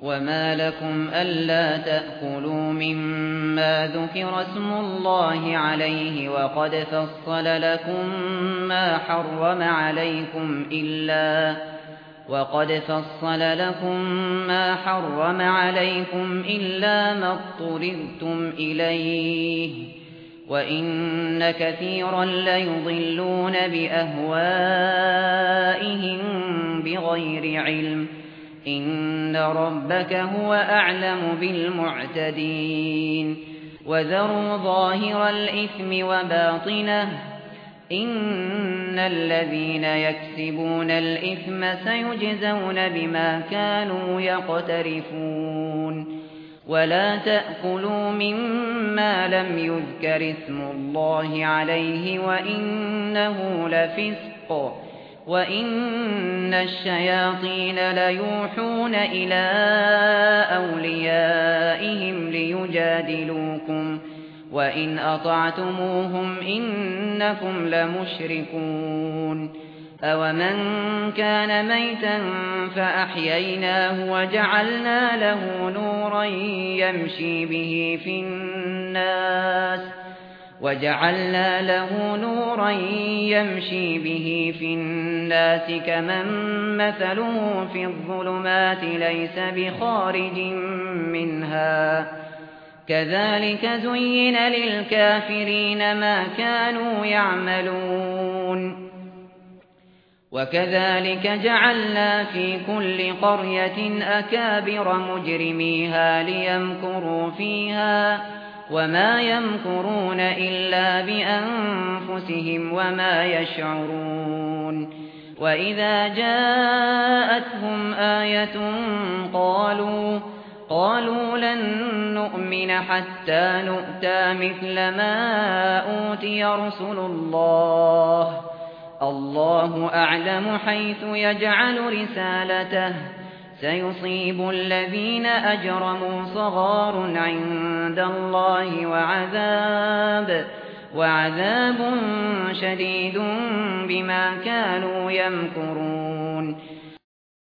وما لكم ألا تأكلوا مما ذكر اسم الله عليه وقد فصل لكم ما حرم عليكم إلا ما اضطررتم إليه وإن كثيرا ليضلون بأهوائهم بغير علم إن ربك هو أعلم بالمعتدين وذروا ظاهر الإثم وباطنه إن الذين يكسبون الإثم سيجزون بما كانوا يقترفون ولا تأكلوا مما لم يذكر اسم الله عليه وإنه لفسق وإن الشياطين ليوحون إلى أوليائهم ليجادلوكم وإن أطعتموهم إنكم لمشركون أومن كان ميتا فأحييناه وجعلنا له نورا يمشي به في الناس كمن مثله في الظلمات ليس بخارج منها كذلك زين للكافرين ما كانوا يعملون وكذلك جعلنا في كل قرية أكابر مجرميها ليمكروا فيها وما يمكرون إلا بأنفسهم وما يشعرون وإذا جاءتهم آية قالوا لن نؤمن حتى نؤتى مثل ما أوتي رسل الله أعلم حيث يجعل رسالته سيصيب الذين أجرموا صغار عند الله وعذاب شديد بما كانوا يمكرون